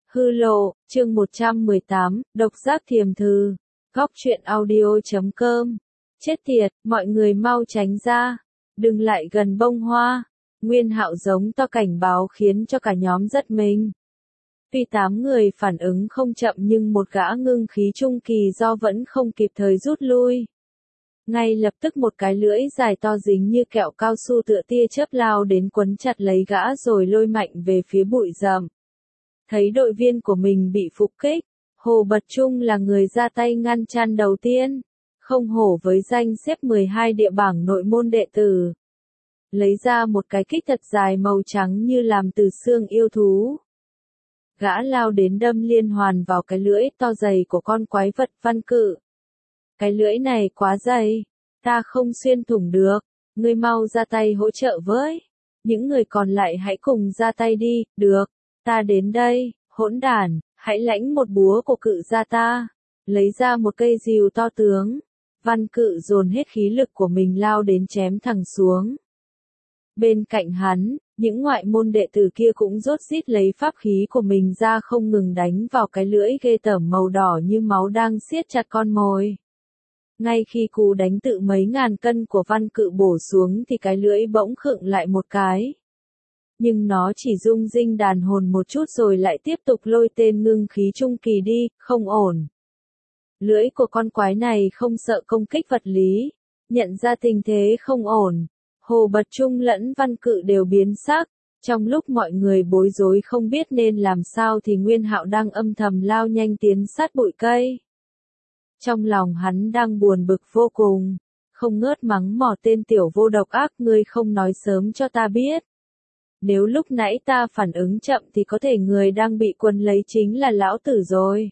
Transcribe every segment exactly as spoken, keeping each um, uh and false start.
Hư lộ, chương một trăm mười tám, độc giác thiềm thư. Góc truyện audio chấm com. Chết tiệt, mọi người mau tránh ra. Đừng lại gần bông hoa. Nguyên Hạo giống to cảnh báo khiến cho cả nhóm giật mình. Tuy tám người phản ứng không chậm nhưng một gã ngưng khí trung kỳ do vẫn không kịp thời rút lui. Ngay lập tức một cái lưỡi dài to dính như kẹo cao su tựa tia chớp lao đến quấn chặt lấy gã rồi lôi mạnh về phía bụi rậm. Thấy đội viên của mình bị phục kích, Hồ Bật Trung là người ra tay ngăn chặn đầu tiên, không hổ với danh xếp mười hai địa bảng nội môn đệ tử. Lấy ra một cái kích thật dài màu trắng như làm từ xương yêu thú. Gã lao đến đâm liên hoàn vào cái lưỡi to dày của con quái vật Văn Cự. Cái lưỡi này quá dày, ta không xuyên thủng được, ngươi mau ra tay hỗ trợ với. Những người còn lại hãy cùng ra tay đi, được, ta đến đây, hỗn đản, hãy lãnh một búa của Cự ra ta. Lấy ra một cây rìu to tướng, Văn Cự dồn hết khí lực của mình lao đến chém thẳng xuống. Bên cạnh hắn, những ngoại môn đệ tử kia cũng rốt rít lấy pháp khí của mình ra không ngừng đánh vào cái lưỡi ghê tởm màu đỏ như máu đang siết chặt con mồi. Ngay khi cú đánh tự mấy ngàn cân của Văn Cự bổ xuống thì cái lưỡi bỗng khựng lại một cái. Nhưng nó chỉ rung rinh đàn hồn một chút rồi lại tiếp tục lôi tên ngưng khí trung kỳ đi, không ổn. Lưỡi của con quái này không sợ công kích vật lý, nhận ra tình thế không ổn. Hồ Bật Trung lẫn Văn Cự đều biến sắc, trong lúc mọi người bối rối không biết nên làm sao thì Nguyên Hạo đang âm thầm lao nhanh tiến sát bụi cây. Trong lòng hắn đang buồn bực vô cùng, không ngớt mắng mỏ tên tiểu vô độc ác, ngươi không nói sớm cho ta biết. Nếu lúc nãy ta phản ứng chậm thì có thể người đang bị quân lấy chính là lão tử rồi.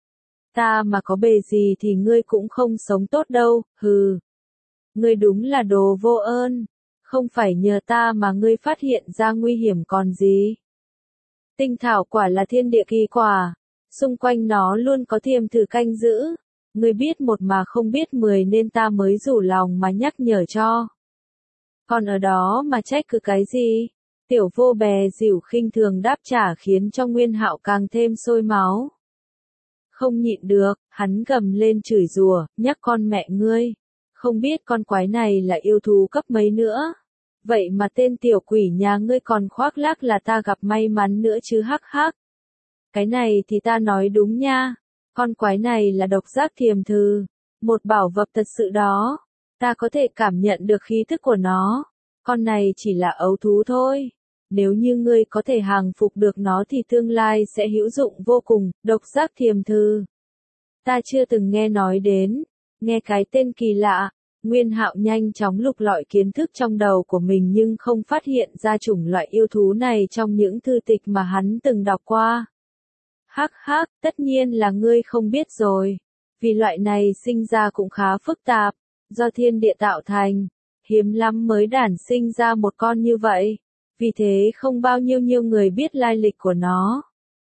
Ta mà có bề gì thì ngươi cũng không sống tốt đâu, hừ. Ngươi đúng là đồ vô ơn, không phải nhờ ta mà ngươi phát hiện ra nguy hiểm còn gì. Tinh thảo quả là thiên địa kỳ quả, xung quanh nó luôn có thiềm thử canh giữ. Ngươi biết một mà không biết mười nên ta mới rủ lòng mà nhắc nhở cho. Còn ở đó mà trách cứ cái gì? Tiểu vô bè dỉu khinh thường đáp trả khiến cho Nguyên Hạo càng thêm sôi máu. Không nhịn được, hắn gầm lên chửi rủa, nhắc con mẹ ngươi. Không biết con quái này là yêu thú cấp mấy nữa. Vậy mà tên tiểu quỷ nhà ngươi còn khoác lác là ta gặp may mắn nữa chứ hắc hắc. Cái này thì ta nói đúng nha. Con quái này là độc giác thiềm thư, một bảo vật thật sự đó. Ta có thể cảm nhận được khí thức của nó. Con này chỉ là ấu thú thôi. Nếu như ngươi có thể hàng phục được nó thì tương lai sẽ hữu dụng vô cùng. Độc giác thiềm thư, ta chưa từng nghe nói đến. Nghe cái tên kỳ lạ. Nguyên Hạo nhanh chóng lục lọi kiến thức trong đầu của mình nhưng không phát hiện ra chủng loại yêu thú này trong những thư tịch mà hắn từng đọc qua. Hắc hắc, tất nhiên là ngươi không biết rồi. Vì loại này sinh ra cũng khá phức tạp, do thiên địa tạo thành, hiếm lắm mới đản sinh ra một con như vậy. Vì thế không bao nhiêu nhiêu người biết lai lịch của nó.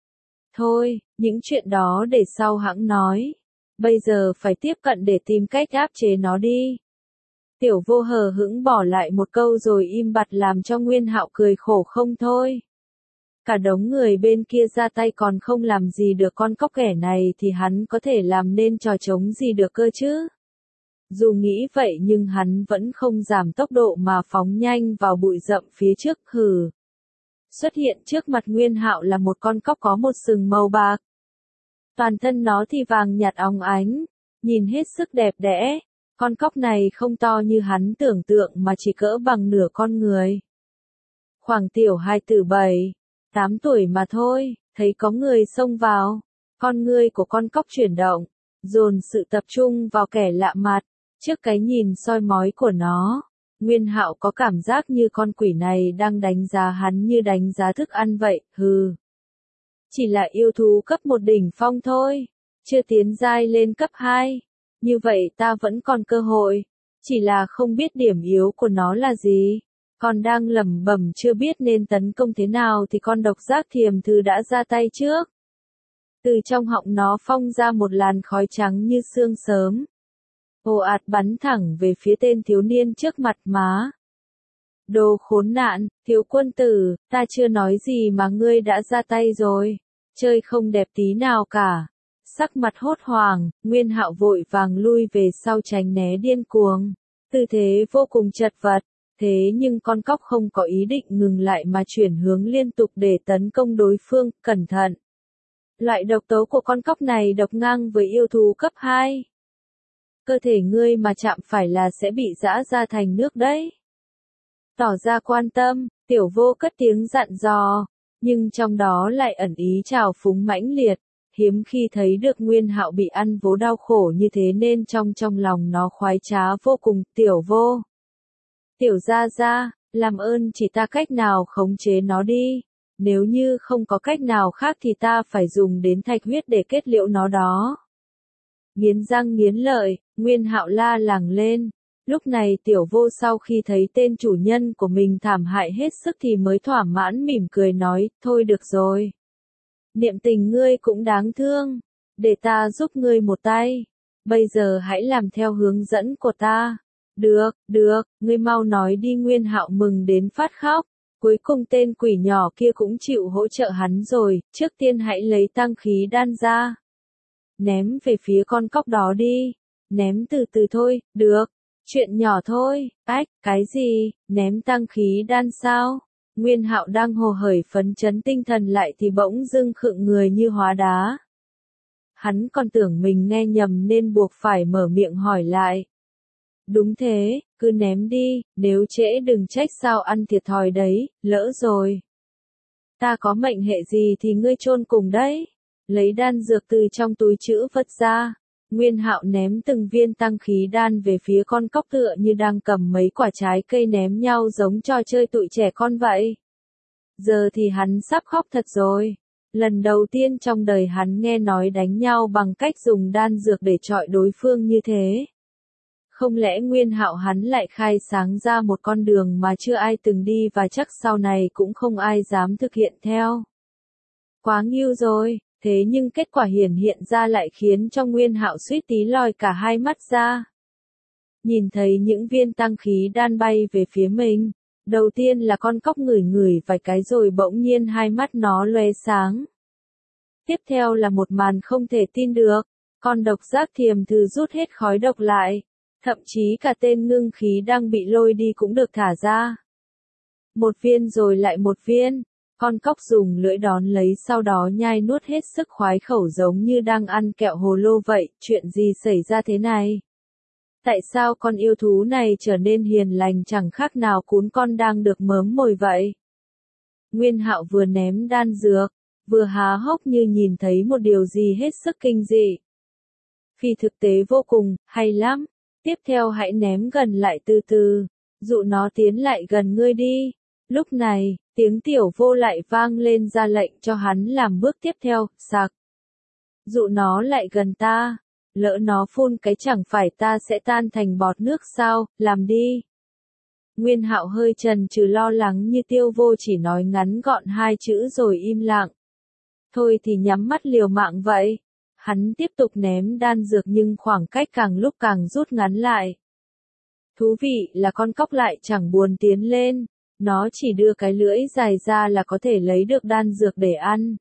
Thôi, những chuyện đó để sau hãng nói. Bây giờ phải tiếp cận để tìm cách áp chế nó đi. Tiểu vô hờ hững bỏ lại một câu rồi im bặt làm cho Nguyên Hạo cười khổ không thôi. Cả đống người bên kia ra tay còn không làm gì được con cóc ghẻ này thì hắn có thể làm nên trò trống gì được cơ chứ. Dù nghĩ vậy nhưng hắn vẫn không giảm tốc độ mà phóng nhanh vào bụi rậm phía trước, hừ. Xuất hiện trước mặt Nguyên Hạo là một con cóc có một sừng màu bạc. Toàn thân nó thì vàng nhạt óng ánh, nhìn hết sức đẹp đẽ. Con cóc này không to như hắn tưởng tượng mà chỉ cỡ bằng nửa con người. Khoảng tiểu hai tử bảy, tám tuổi mà thôi, thấy có người xông vào. Con ngươi của con cóc chuyển động, dồn sự tập trung vào kẻ lạ mặt. Trước cái nhìn soi mói của nó, Nguyên Hạo có cảm giác như con quỷ này đang đánh giá hắn như đánh giá thức ăn vậy, hừ. Chỉ là yêu thú cấp một đỉnh phong thôi, chưa tiến giai lên cấp hai. Như vậy ta vẫn còn cơ hội, chỉ là không biết điểm yếu của nó là gì. Còn đang lẩm bẩm chưa biết nên tấn công thế nào thì con độc giác thiềm thư đã ra tay trước. Từ trong họng nó phong ra một làn khói trắng như sương sớm. Ồ ạt bắn thẳng về phía tên thiếu niên trước mặt má. Đồ khốn nạn, thiếu quân tử, ta chưa nói gì mà ngươi đã ra tay rồi. Chơi không đẹp tí nào cả. Sắc mặt hốt hoảng, Nguyên Hạo vội vàng lui về sau tránh né điên cuồng. Tư thế vô cùng chật vật. Thế nhưng con cóc không có ý định ngừng lại mà chuyển hướng liên tục để tấn công đối phương, cẩn thận. Loại độc tố của con cóc này độc ngang với yêu thú cấp hai. Cơ thể ngươi mà chạm phải là sẽ bị giã ra thành nước đấy. Tỏ ra quan tâm, Tiểu Vô cất tiếng dặn dò, nhưng trong đó lại ẩn ý trào phúng mãnh liệt. Hiếm khi thấy được Nguyên Hạo bị ăn vố đau khổ như thế nên trong trong lòng nó khoái trá vô cùng. Tiểu Vô, Tiểu gia gia, làm ơn chỉ ta cách nào khống chế nó đi. Nếu như không có cách nào khác thì ta phải dùng đến thạch huyết để kết liễu nó đó. Nghiến răng nghiến lợi, Nguyên Hạo la làng lên. Lúc này Tiểu Vô sau khi thấy tên chủ nhân của mình thảm hại hết sức thì mới thỏa mãn mỉm cười nói, thôi được rồi. Niệm tình ngươi cũng đáng thương, để ta giúp ngươi một tay. Bây giờ hãy làm theo hướng dẫn của ta. Được, được, ngươi mau nói đi. Nguyên Hạo mừng đến phát khóc. Cuối cùng tên quỷ nhỏ kia cũng chịu hỗ trợ hắn rồi, trước tiên hãy lấy tăng khí đan ra. Ném về phía con cóc đó đi. Ném từ từ thôi, được. Chuyện nhỏ thôi. Ách, cái gì, ném tăng khí đan sao? Nguyên Hạo đang hồ hởi phấn chấn tinh thần lại thì bỗng dưng khựng người như hóa đá. Hắn còn tưởng mình nghe nhầm nên buộc phải mở miệng hỏi lại. Đúng thế, cứ ném đi, nếu trễ đừng trách sao ăn thiệt thòi đấy, lỡ rồi. Ta có mệnh hệ gì thì ngươi chôn cùng đấy. Lấy đan dược từ trong túi trữ vật ra. Nguyên Hạo ném từng viên tăng khí đan về phía con cóc tựa như đang cầm mấy quả trái cây ném nhau giống trò chơi tụi trẻ con vậy. Giờ thì hắn sắp khóc thật rồi. Lần đầu tiên trong đời hắn nghe nói đánh nhau bằng cách dùng đan dược để chọi đối phương như thế. Không lẽ Nguyên Hạo hắn lại khai sáng ra một con đường mà chưa ai từng đi và chắc sau này cũng không ai dám thực hiện theo. Quá nghiêu rồi, thế nhưng kết quả hiển hiện ra lại khiến cho Nguyên Hạo suýt tí lòi cả hai mắt ra. Nhìn thấy những viên tăng khí đan bay về phía mình, đầu tiên là con cóc ngửi ngửi vài cái rồi bỗng nhiên hai mắt nó loe sáng. Tiếp theo là một màn không thể tin được, con độc giác thiềm thư rút hết khói độc lại. Thậm chí cả tên ngưng khí đang bị lôi đi cũng được thả ra. Một viên rồi lại một viên, con cóc dùng lưỡi đón lấy sau đó nhai nuốt hết sức khoái khẩu giống như đang ăn kẹo hồ lô vậy. Chuyện gì xảy ra thế này? Tại sao con yêu thú này trở nên hiền lành chẳng khác nào cún con đang được mớm mồi vậy? Nguyên Hạo vừa ném đan dược, vừa há hốc như nhìn thấy một điều gì hết sức kinh dị. Phi thực tế vô cùng, hay lắm. Tiếp theo hãy ném gần lại từ từ, dụ nó tiến lại gần ngươi đi. Lúc này, tiếng Tiểu Vô lại vang lên ra lệnh cho hắn làm bước tiếp theo, sạc. Dụ nó lại gần ta, lỡ nó phun cái chẳng phải ta sẽ tan thành bọt nước sao, làm đi. Nguyên Hạo hơi chần chừ lo lắng như Tiêu Vô chỉ nói ngắn gọn hai chữ rồi im lặng. Thôi thì nhắm mắt liều mạng vậy. Hắn tiếp tục ném đan dược nhưng khoảng cách càng lúc càng rút ngắn lại. Thú vị là con cóc lại chẳng buồn tiến lên, nó chỉ đưa cái lưỡi dài ra là có thể lấy được đan dược để ăn.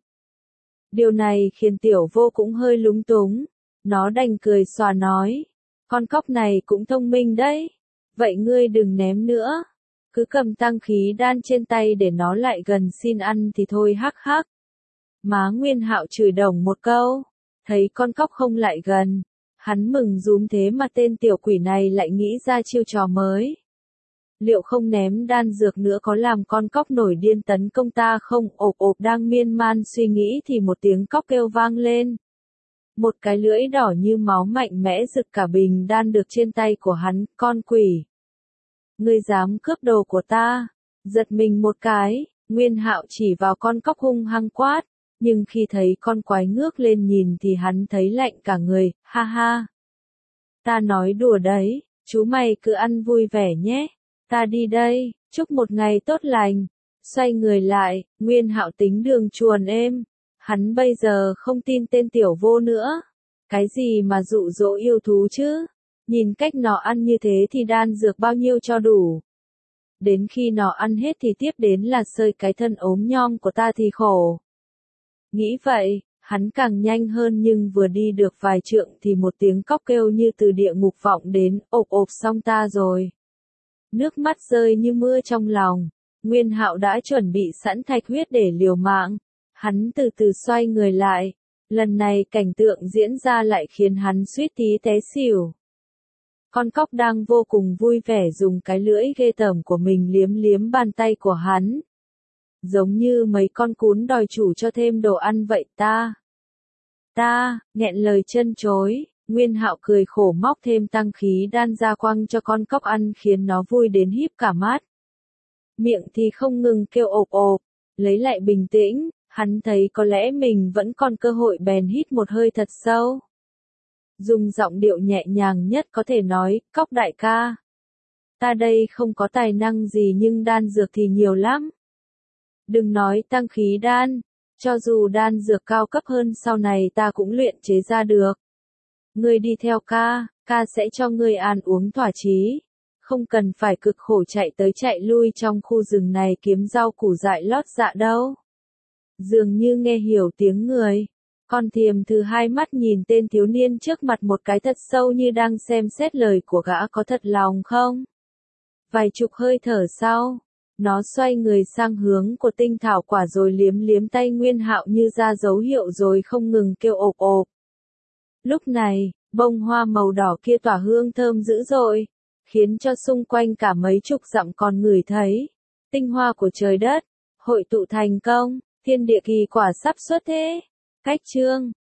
Điều này khiến Tiểu Vô cũng hơi lúng túng, nó đành cười xòa nói, con cóc này cũng thông minh đấy, vậy ngươi đừng ném nữa, cứ cầm tăng khí đan trên tay để nó lại gần xin ăn thì thôi hắc hắc. Má Nguyên Hạo chửi đồng một câu. Thấy con cóc không lại gần, hắn mừng rúm thế mà tên tiểu quỷ này lại nghĩ ra chiêu trò mới. Liệu không ném đan dược nữa có làm con cóc nổi điên tấn công ta không? Ộp ộp đang miên man suy nghĩ thì một tiếng cóc kêu vang lên. Một cái lưỡi đỏ như máu mạnh mẽ rực cả bình đan được trên tay của hắn, con quỷ. Ngươi dám cướp đồ của ta? Giật mình một cái, Nguyên Hạo chỉ vào con cóc hung hăng quát. Nhưng khi thấy con quái ngước lên nhìn thì hắn thấy lạnh cả người, ha ha. Ta nói đùa đấy, chú mày cứ ăn vui vẻ nhé. Ta đi đây, chúc một ngày tốt lành. Xoay người lại, Nguyên Hạo tính đường chuồn êm. Hắn bây giờ không tin tên Tiểu Vô nữa. Cái gì mà dụ dỗ yêu thú chứ? Nhìn cách nó ăn như thế thì đan dược bao nhiêu cho đủ. Đến khi nó ăn hết thì tiếp đến là sơi cái thân ốm nhom của ta thì khổ. Nghĩ vậy, hắn càng nhanh hơn nhưng vừa đi được vài trượng thì một tiếng cóc kêu như từ địa ngục vọng đến, ộp ộp xong ta rồi. Nước mắt rơi như mưa trong lòng, Nguyên Hạo đã chuẩn bị sẵn thạch huyết để liều mạng. Hắn từ từ xoay người lại, lần này cảnh tượng diễn ra lại khiến hắn suýt tí té xỉu. Con cóc đang vô cùng vui vẻ dùng cái lưỡi ghê tởm của mình liếm liếm bàn tay của hắn. Giống như mấy con cún đòi chủ cho thêm đồ ăn vậy ta. Ta, nghẹn lời chân chối, Nguyên Hạo cười khổ móc thêm tăng khí đan ra quăng cho con cóc ăn khiến nó vui đến híp cả mắt. Miệng thì không ngừng kêu ộp ộp, lấy lại bình tĩnh, hắn thấy có lẽ mình vẫn còn cơ hội bèn hít một hơi thật sâu. Dùng giọng điệu nhẹ nhàng nhất có thể nói, cóc đại ca. Ta đây không có tài năng gì nhưng đan dược thì nhiều lắm. Đừng nói tăng khí đan, cho dù đan dược cao cấp hơn sau này ta cũng luyện chế ra được. Ngươi đi theo ca, ca sẽ cho ngươi ăn uống thỏa chí. Không cần phải cực khổ chạy tới chạy lui trong khu rừng này kiếm rau củ dại lót dạ đâu. Dường như nghe hiểu tiếng người. Con thiềm thứ hai mắt nhìn tên thiếu niên trước mặt một cái thật sâu như đang xem xét lời của gã có thật lòng không. Vài chục hơi thở sau, nó xoay người sang hướng của tinh thảo quả rồi liếm liếm tay Nguyên Hạo như ra dấu hiệu rồi không ngừng kêu ộp ộp. Lúc này, bông hoa màu đỏ kia tỏa hương thơm dữ dội, khiến cho xung quanh cả mấy chục dặm còn ngửi thấy. Tinh hoa của trời đất, hội tụ thành công, thiên địa kỳ quả sắp xuất thế. Cách chương